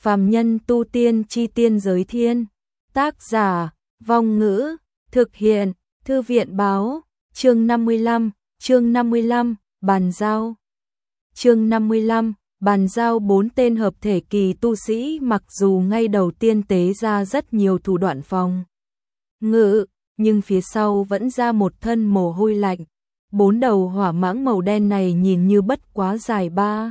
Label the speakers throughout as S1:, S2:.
S1: Phàm nhân tu tiên chi tiên giới thiên. Tác giả, Vong Ngữ, thực hiện, Thư viện báo, chương 55, bàn giao. Chương 55, bàn giao. 4 tên hợp thể kỳ tu sĩ mặc dù ngay đầu tiên tế ra rất nhiều thủ đoạn phòng ngự, nhưng phía sau vẫn ra một thân mồ hôi lạnh. 4 đầu hỏa mãng màu đen này nhìn như bất quá dài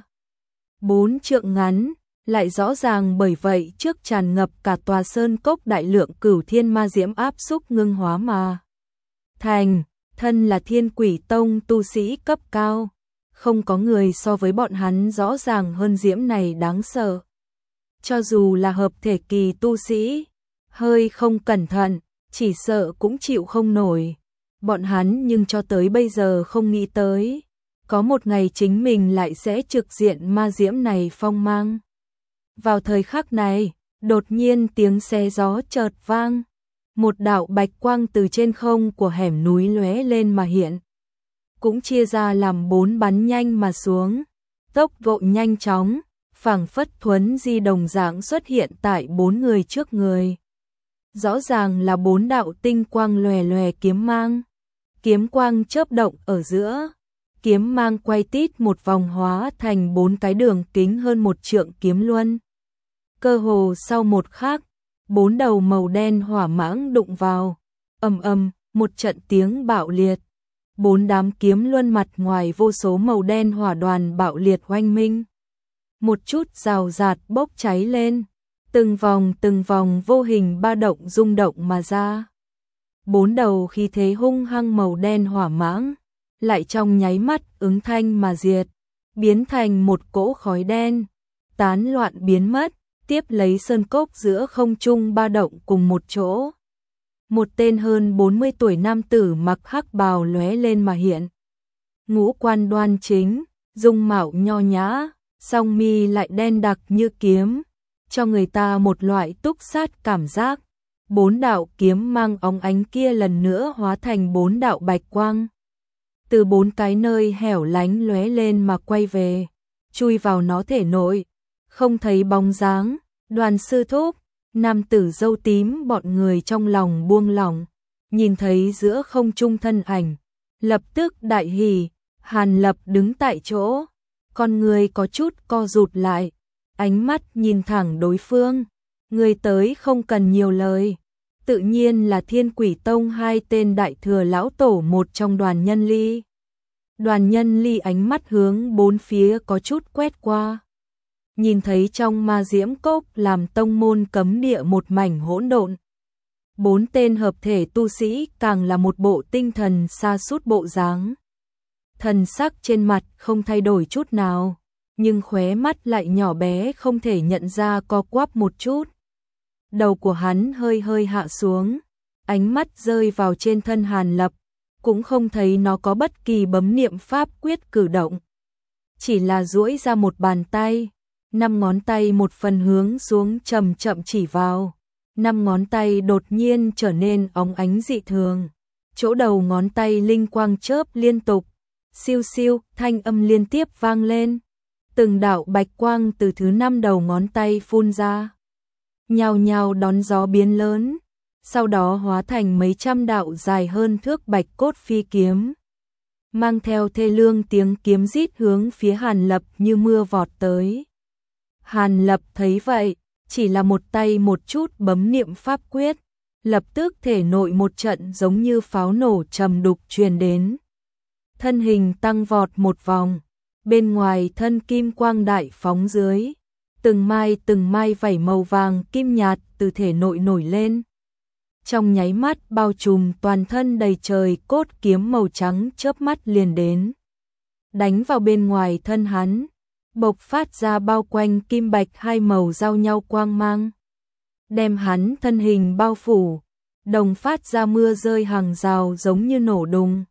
S1: 3-4 trượng ngắn, lại rõ ràng bởi vậy trước tràn ngập cả tòa sơn cốc đại lượng cửu thiên ma diễm áp xúc ngưng hóa mà thành. Thân là Thiên Quỷ Tông tu sĩ cấp cao, không có người so với bọn hắn rõ ràng hơn diễm này đáng sợ. Cho dù là hợp thể kỳ tu sĩ, hơi không cẩn thận, chỉ sợ cũng chịu không nổi. Bọn hắn nhưng cho tới bây giờ không nghĩ tới, có một ngày chính mình lại sẽ trực diện ma diễm này phong mang. Vào thời khắc này, đột nhiên tiếng xe gió chợt vang, một đạo bạch quang từ trên không của hẻm núi lóe lên mà hiện, cũng chia ra làm 4 bắn nhanh mà xuống, tốc độ nhanh chóng, phảng phất thuấn di đồng dạng xuất hiện tại 4 người trước người. Rõ ràng là 4 đạo tinh quang lòe lòe kiếm mang. Kiếm quang chớp động ở giữa, kiếm mang quay tít một vòng hóa thành 4 cái đường kính hơn 1 trượng kiếm luân. Cơ hồ sau một khắc, 4 đầu màu đen hỏa mãng đụng vào, ầm ầm, một trận tiếng bạo liệt. 4 đám kiếm luân mặt ngoài vô số màu đen hỏa đoàn bạo liệt oanh minh. Một chút rào rạt bốc cháy lên, từng vòng vô hình ba động rung động mà ra. 4 đầu khí thế hung hăng màu đen hỏa mãng, lại trong nháy mắt ứng thanh mà diệt, biến thành một cỗ khói đen, tán loạn biến mất, tiếp lấy sơn cốc giữa không trung ba động cùng một chỗ. Một tên hơn 40 tuổi nam tử mặc hắc bào lóe lên mà hiện. Ngũ quan đoan chính, dung mạo nho nhã, song mi lại đen đặc như kiếm, cho người ta một loại túc sát cảm giác. 4 đạo kiếm mang óng ánh kia lần nữa hóa thành 4 đạo bạch quang. Từ 4 cái nơi hẻo lánh lóe lên mà quay về, chui vào nó thể nội, không thấy bóng dáng. Đoàn sư thúc, nam tử râu tím bọn người trong lòng buông lỏng, nhìn thấy giữa không trung thân ảnh, lập tức đại hỉ. Hàn Lập đứng tại chỗ, con người có chút co rụt lại, ánh mắt nhìn thẳng đối phương. Người tới không cần nhiều lời, tự nhiên là Thiên Quỷ Tông 2 tên đại thừa lão tổ một trong Đoàn Nhân Ly. Đoàn Nhân Ly ánh mắt hướng 4 phía có chút quét qua, nhìn thấy trong ma diễm cốc làm tông môn cấm địa một mảnh hỗn độn. 4 tên hợp thể tu sĩ càng là một bộ tinh thần sa sút bộ dáng. Thần sắc trên mặt không thay đổi chút nào, nhưng khóe mắt lại nhỏ bé không thể nhận ra co quắp một chút. Đầu của hắn hơi hạ xuống, ánh mắt rơi vào trên thân Hàn Lập, cũng không thấy nó có bất kỳ bấm niệm pháp quyết cử động. Chỉ là duỗi ra một bàn tay, 5 ngón tay một phần hướng xuống chậm chậm chỉ vào. 5 ngón tay đột nhiên trở nên óng ánh dị thường. Chỗ đầu ngón tay linh quang chớp liên tục, siêu siêu, thanh âm liên tiếp vang lên. Từng đạo bạch quang từ thứ 5 đầu ngón tay phun ra, nhào nhào đón gió biến lớn, sau đó hóa thành mấy trăm đạo dài hơn thước bạch cốt phi kiếm, mang theo thê lương tiếng kiếm rít hướng phía Hàn Lập như mưa vọt tới. Hàn Lập thấy vậy, chỉ là một tay một chút bấm niệm pháp quyết, lập tức thể nội một trận giống như pháo nổ trầm đục truyền đến. Thân hình tăng vọt một vòng, bên ngoài thân kim quang đại phóng dưới, từng mai vảy màu vàng kim nhạt từ thể nội nổi lên. Trong nháy mắt bao trùm toàn thân đầy trời cốt kiếm màu trắng chớp mắt liền đến, đánh vào bên ngoài thân hắn, bộc phát ra bao quanh kim bạch 2 màu giao nhau quang mang, đem hắn thân hình bao phủ, đồng phát ra mưa rơi hàng rào giống như nổ đùng.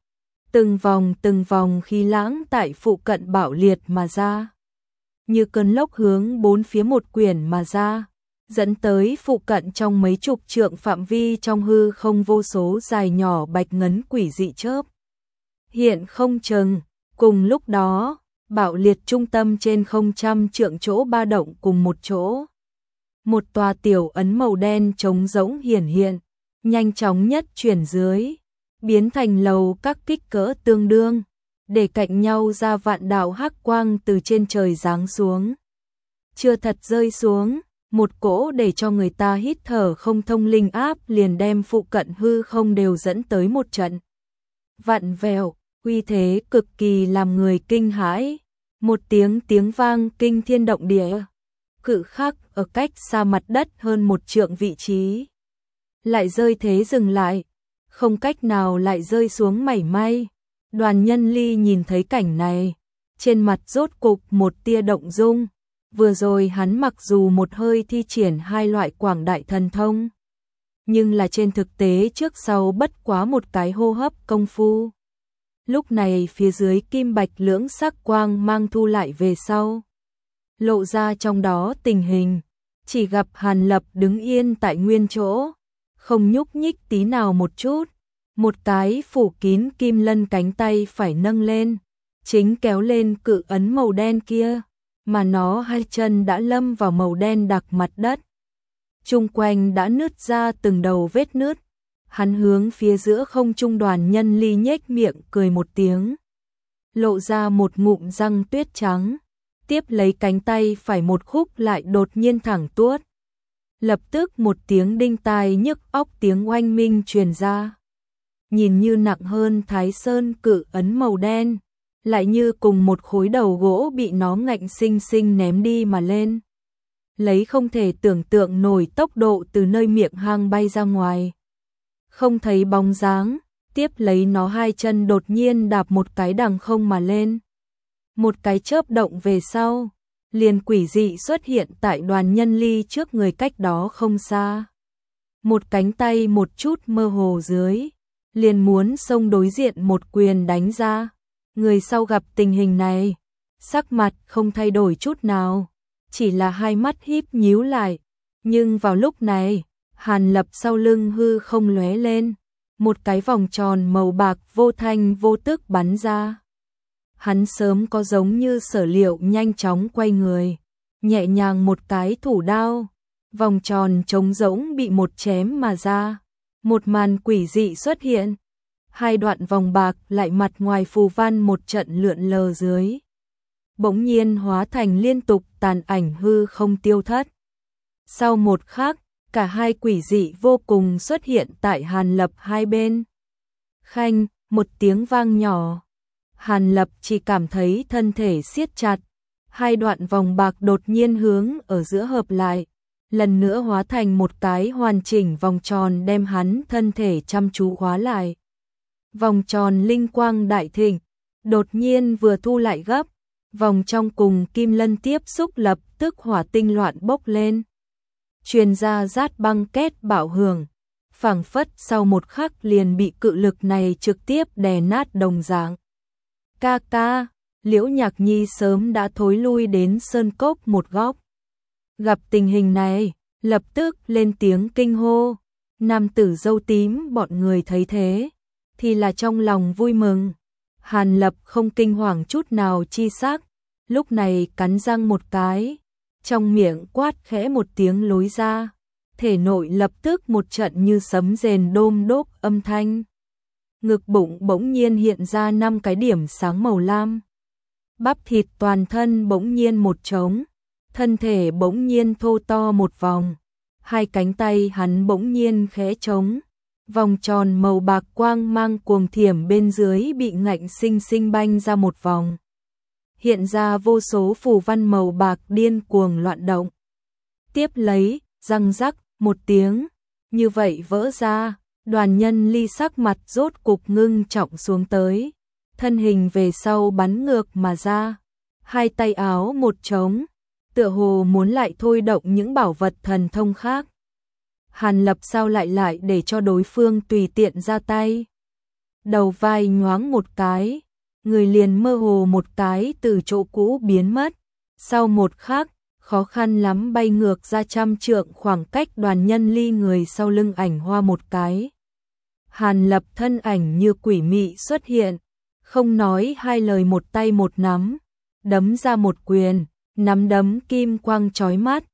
S1: Từng vòng khí lãng tại phụ cận bạo liệt mà ra, như cơn lốc hướng 4 phía một quyển mà ra, dẫn tới phụ cận trong mấy chục trượng phạm vi trong hư không vô số dài nhỏ bạch ngấn quỷ dị chớp hiện không chừng. Cùng lúc đó, bạo liệt trung tâm trên không trăm trượng chỗ ba động cùng một chỗ, một tòa tiểu ấn màu đen trống rỗng hiển hiện, nhanh chóng nhất chuyển dưới, biến thành lầu các kích cỡ tương đương, để cạnh nhau ra vạn đạo hắc quang từ trên trời giáng xuống. Chưa thật rơi xuống, một cỗ để cho người ta hít thở không thông linh áp liền đem phụ cận hư không đều dẫn tới một trận vặn vẹo, uy thế cực kỳ làm người kinh hãi. Một tiếng vang kinh thiên động địa, cự khắc ở cách xa mặt đất hơn 1 trượng vị trí. Lại rơi thế dừng lại, không cách nào lại rơi xuống mảy may. Đoàn Nhân Ly nhìn thấy cảnh này, trên mặt rốt cục một tia động dung. Vừa rồi hắn mặc dù một hơi thi triển 2 loại quảng đại thần thông, nhưng là trên thực tế trước sau bất quá một cái hô hấp công phu. Lúc này phía dưới kim bạch lưỡng sắc quang mang thu lại về sau, lộ ra trong đó tình hình, chỉ gặp Hàn Lập đứng yên tại nguyên chỗ, không nhúc nhích tí nào một chút, một cái phủ kín kim lân cánh tay phải nâng lên, chính kéo lên cự ấn màu đen kia, mà nó 2 chân đã lâm vào màu đen đặc mặt đất. Chung quanh đã nứt ra từng đầu vết nứt. Hắn hướng phía giữa không trung Đoàn Nhân Ly nhếch miệng cười một tiếng, lộ ra một ngụm răng tuyết trắng, tiếp lấy cánh tay phải một khúc lại đột nhiên thẳng tuốt. Lập tức một tiếng đinh tai nhức óc tiếng oanh minh truyền ra. Nhìn như nặng hơn Thái Sơn cự ấn màu đen, lại như cùng một khối đầu gỗ bị nó ngạnh sinh sinh ném đi mà lên. Lấy không thể tưởng tượng nổi tốc độ từ nơi miệng hang bay ra ngoài. Không thấy bóng dáng, tiếp lấy nó 2 chân đột nhiên đạp một cái đằng không mà lên. Một cái chớp động về sau, liền quỷ dị xuất hiện tại Đoàn Nhân Ly trước người cách đó không xa. Một cánh tay một chút mơ hồ dưới, liền muốn xông đối diện một quyền đánh ra. Người sau gặp tình hình này, sắc mặt không thay đổi chút nào, chỉ là hai mắt híp nhíu lại. Nhưng vào lúc này, Hàn Lập sau lưng hư không lóe lên, một cái vòng tròn màu bạc vô thanh vô tức bắn ra. Hắn sớm có giống như sở liệu nhanh chóng quay người, nhẹ nhàng một cái thủ đao, vòng tròn trống rỗng bị một chém mà ra. Một màn quỷ dị xuất hiện, 2 đoạn vòng bạc lại mặt ngoài phù văn một trận lượn lờ dưới, bỗng nhiên hóa thành liên tục tàn ảnh hư không tiêu thất. Sau một khắc, cả 2 quỷ dị vô cùng xuất hiện tại Hàn Lập hai bên. Khanh, một tiếng vang nhỏ. Hàn Lập chỉ cảm thấy thân thể siết chặt, 2 đoạn vòng bạc đột nhiên hướng ở giữa hợp lại, lần nữa hóa thành một cái hoàn chỉnh vòng tròn đem hắn thân thể chăm chú khóa lại. Vòng tròn linh quang đại thịnh, đột nhiên vừa thu lại gấp, vòng trong cùng kim lân tiếp xúc lập tức hỏa tinh loạn bốc lên. Truyền ra rát băng két bạo hưởng, phảng phất sau một khắc liền bị cự lực này trực tiếp đè nát đồng dạng. Ca ca, Liễu Nhạc Nhi sớm đã thối lui đến sơn cốc một góc. Gặp tình hình này, lập tức lên tiếng kinh hô. Nam tử dâu tím bọn người thấy thế, thì là trong lòng vui mừng. Hàn Lập không kinh hoàng chút nào chi sắc, lúc này cắn răng một cái, trong miệng quát khẽ một tiếng lối ra, thể nội lập tức một trận như sấm rền đôm đốp âm thanh. Ngực bụng bỗng nhiên hiện ra 5 cái điểm sáng màu lam. Bắp thịt toàn thân bỗng nhiên một trống, thân thể bỗng nhiên thô to một vòng, 2 cánh tay hắn bỗng nhiên khẽ trống, vòng tròn màu bạc quang mang cuồng thiểm bên dưới bị ngạnh sinh sinh banh ra một vòng. Hiện ra vô số phù văn màu bạc điên cuồng loạn động. Tiếp lấy, răng rắc, một tiếng, như vậy vỡ ra, Đoàn Nhân Ly sắc mặt rốt cục ngưng trọng xuống tới, thân hình về sau bắn ngược mà ra, 2 tay áo một trống, tựa hồ muốn lại thôi động những bảo vật thần thông khác. Hàn Lập sao lại để cho đối phương tùy tiện ra tay. Đầu vai nhoáng một cái, người liền mơ hồ một cái từ chỗ cũ biến mất. Sau một khắc, khó khăn lắm bay ngược ra 100 trượng khoảng cách Đoàn Nhân Ly người sau lưng ảnh hoa một cái. Hàn Lập thân ảnh như quỷ mị xuất hiện, không nói 2 lời một tay một nắm, đấm ra một quyền, nắm đấm kim quang chói mắt,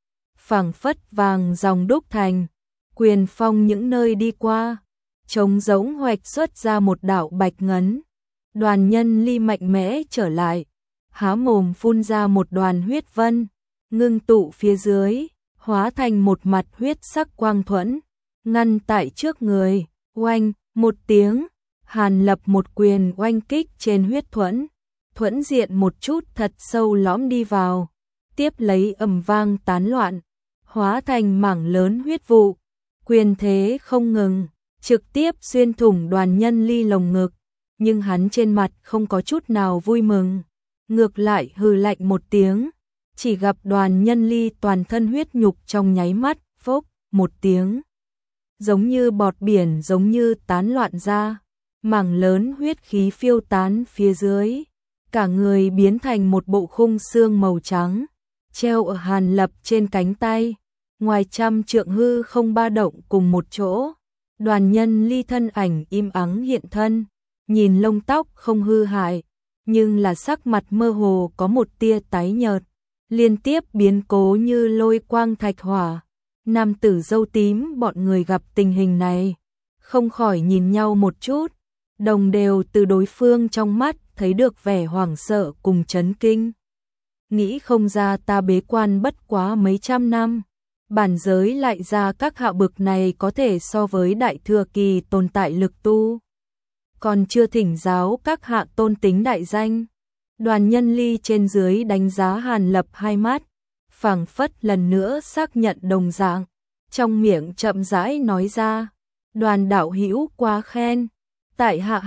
S1: phảng phất vàng dòng đúc thành, quyền phong những nơi đi qua, trống rỗng hoạch xuất ra một đạo bạch ngấn. Đoàn Nhân Ly mạnh mẽ trở lại, há mồm phun ra một đoàn huyết vân, ngưng tụ phía dưới, hóa thành một mặt huyết sắc quang thuẫn, ngăn tại trước người. Oanh, một tiếng, Hàn Lập một quyền oanh kích trên huyết thuẫn, thuẫn diện một chút thật sâu lõm đi vào, tiếp lấy ầm vang tán loạn, hóa thành mảng lớn huyết vụ, quyền thế không ngừng, trực tiếp xuyên thủng Đoàn Nhân Ly lồng ngực, nhưng hắn trên mặt không có chút nào vui mừng, ngược lại hừ lạnh một tiếng, chỉ gặp Đoàn Nhân Ly toàn thân huyết nhục trong nháy mắt, phốc, một tiếng. Giống như bọt biển giống như tán loạn ra, mảng lớn huyết khí phiêu tán phía dưới, cả người biến thành một bộ khung xương màu trắng, treo ở Hàn Lập trên cánh tay, ngoài trăm trượng hư không ba động cùng một chỗ. Đoàn Nhân Ly thân ảnh im ắng hiện thân, nhìn lông tóc không hư hại, nhưng là sắc mặt mơ hồ có một tia tái nhợt, liên tiếp biến cố như lôi quang thạch hỏa. Nam tử râu tím bọn người gặp tình hình này, không khỏi nhìn nhau một chút, đồng đều từ đối phương trong mắt thấy được vẻ hoảng sợ cùng chấn kinh. Nghĩ không ra ta bế quan bất quá mấy trăm năm, bản giới lại ra các hạ bực này có thể so với đại thừa kỳ tồn tại lực tu. Còn chưa thỉnh giáo các hạ tôn tính đại danh. Đoàn Nhân Ly trên dưới đánh giá Hàn Lập hai mắt, phảng phất lần nữa xác nhận đồng dạng, trong miệng chậm rãi nói ra, Đoàn đạo hữu quá khen, tại hạ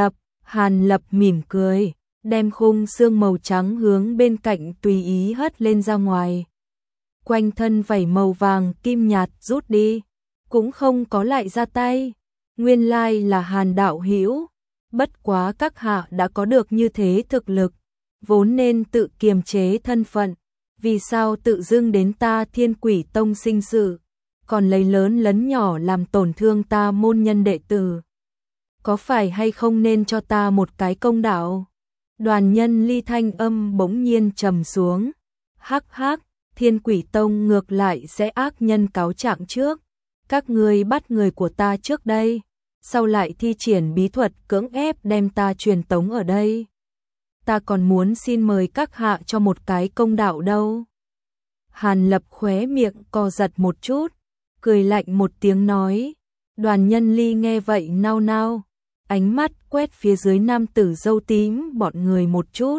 S1: Hàn Lập mỉm cười, đem khung xương màu trắng hướng bên cạnh tùy ý hất lên ra ngoài. Quanh thân vảy màu vàng kim nhạt rút đi, cũng không có lại ra tay, nguyên lai là Hàn đạo hữu, bất quá các hạ đã có được như thế thực lực, vốn nên tự kiềm chế thân phận, vì sao tự dưng đến ta Thiên Quỷ Tông sinh sự, còn lấy lớn lấn nhỏ làm tổn thương ta môn nhân đệ tử. Có phải hay không nên cho ta một cái công đạo? Đoàn Nhân Ly thanh âm bỗng nhiên trầm xuống. Hắc hắc, Thiên Quỷ Tông ngược lại sẽ ác nhân cáo trạng trước. Các ngươi bắt người của ta trước đây, sau lại thi triển bí thuật cưỡng ép đem ta truyền tống ở đây. Ta còn muốn xin mời các hạ cho một cái công đạo đâu. Hàn Lập khóe miệng co giật một chút, cười lạnh một tiếng nói. Đoàn Nhân Ly nghe vậy nao nao, ánh mắt quét phía dưới nam tử râu tím bọn người một chút.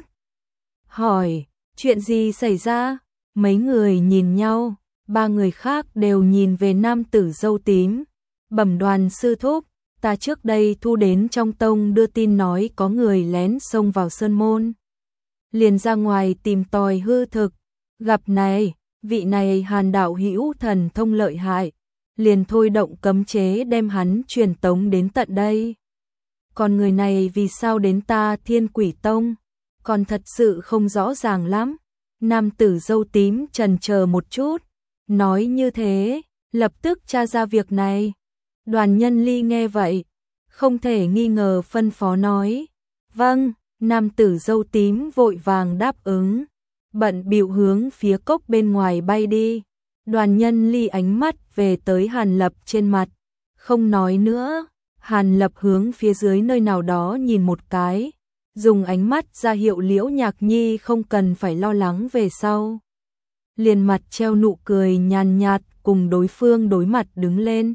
S1: Hỏi, chuyện gì xảy ra? Mấy người nhìn nhau, ba người khác đều nhìn về nam tử râu tím. Bẩm Đoàn sư thúc, ta trước đây thu đến trong tông đưa tin nói có người lén xông vào sơn môn. Liền ra ngoài tìm tòi hư thực, gặp này, vị này Hàn đạo hữu thần thông lợi hại, liền thôi động cấm chế đem hắn truyền tống đến tận đây. Còn người này vì sao đến ta Thiên Quỷ Tông, còn thật sự không rõ ràng lắm. Nam tử râu tím chần chờ một chút, nói như thế, lập tức tra ra việc này. Đoàn Nhân Ly nghe vậy, không thể nghi ngờ phân phó nói. Vâng, nam tử râu tím vội vàng đáp ứng, bận bịu hướng phía cốc bên ngoài bay đi. Đoàn Nhân Ly ánh mắt về tới Hàn Lập trên mặt, không nói nữa. Hàn Lập hướng phía dưới nơi nào đó nhìn một cái, dùng ánh mắt ra hiệu Liễu Nhạc Nhi không cần phải lo lắng về sau. Liền mặt treo nụ cười nhàn nhạt cùng đối phương đối mặt đứng lên.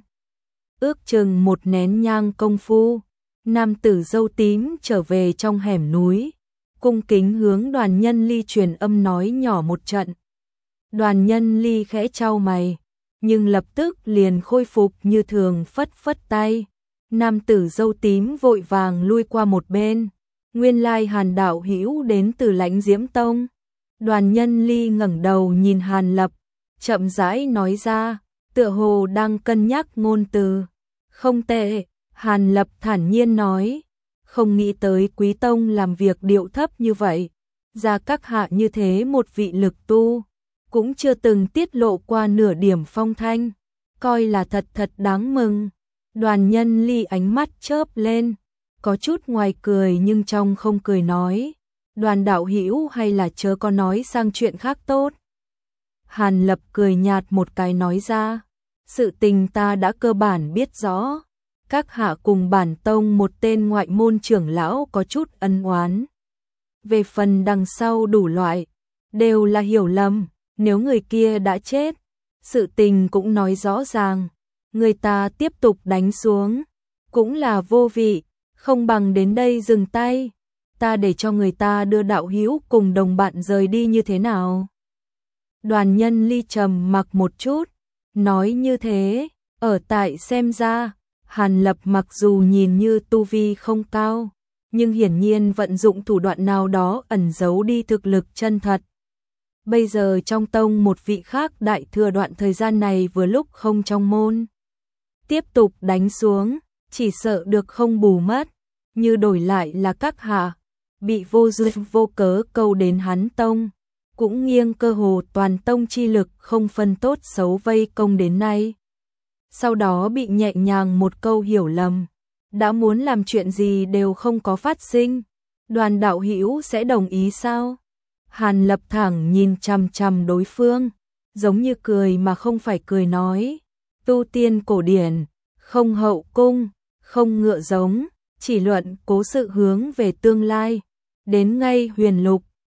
S1: Ước chừng một nén nhang công phu, nam tử râu tím trở về trong hẻm núi, cung kính hướng Đoàn Nhân Ly truyền âm nói nhỏ một trận. Đoàn Nhân Ly khẽ chau mày, nhưng lập tức liền khôi phục như thường, phất phất tay. Nam tử râu tím vội vàng lui qua một bên. Nguyên lai Hàn đạo hữu đến từ Lãnh Diễm Tông. Đoàn Nhân Ly ngẩng đầu nhìn Hàn Lập, chậm rãi nói ra, tựa hồ đang cân nhắc ngôn từ. Không tệ, Hàn Lập thản nhiên nói, không nghĩ tới Quý Tông làm việc điệu thấp như vậy, ra các hạ như thế một vị lực tu, cũng chưa từng tiết lộ qua nửa điểm phong thanh, coi là thật thật đáng mừng. Đoàn Nhân Ly ánh mắt chớp lên, có chút ngoài cười nhưng trong không cười nói, Đoàn đạo hữu hay là chớ có nói sang chuyện khác tốt. Hàn Lập cười nhạt một cái nói ra, sự tình ta đã cơ bản biết rõ, các hạ cùng bản tông một tên ngoại môn trưởng lão có chút ân oán. Về phần đằng sau đủ loại, đều là hiểu lầm, nếu người kia đã chết, sự tình cũng nói rõ ràng, người ta tiếp tục đánh xuống, cũng là vô vị, không bằng đến đây dừng tay, ta để cho người ta đưa đạo hữu cùng đồng bạn rời đi như thế nào. Đoàn Nhân Ly trầm mặc một chút, nói như thế, ở tại xem ra, Hàn Lập mặc dù nhìn như tu vi không cao, nhưng hiển nhiên vận dụng thủ đoạn nào đó ẩn giấu đi thực lực chân thật. Bây giờ trong tông một vị khác đại thừa đoạn thời gian này vừa lúc không trong môn. Tiếp tục đánh xuống, chỉ sợ được không bù mất, như đổi lại là các hạ, bị vô duyên vô cớ câu đến hắn tông, cũng nghiêng cơ hồ toàn tông chi lực không phân tốt xấu vây công đến nay. Sau đó bị nhẹ nhàng một câu hiểu lầm, đã muốn làm chuyện gì đều không có phát sinh, Đoàn đạo hữu sẽ đồng ý sao? Hàn Lập thẳng nhìn chằm chằm đối phương, giống như cười mà không phải cười nói, tu tiên cổ điển, không hậu cung, không ngựa giống, chỉ luận cố sự hướng về tương lai, đến ngay huyền lục,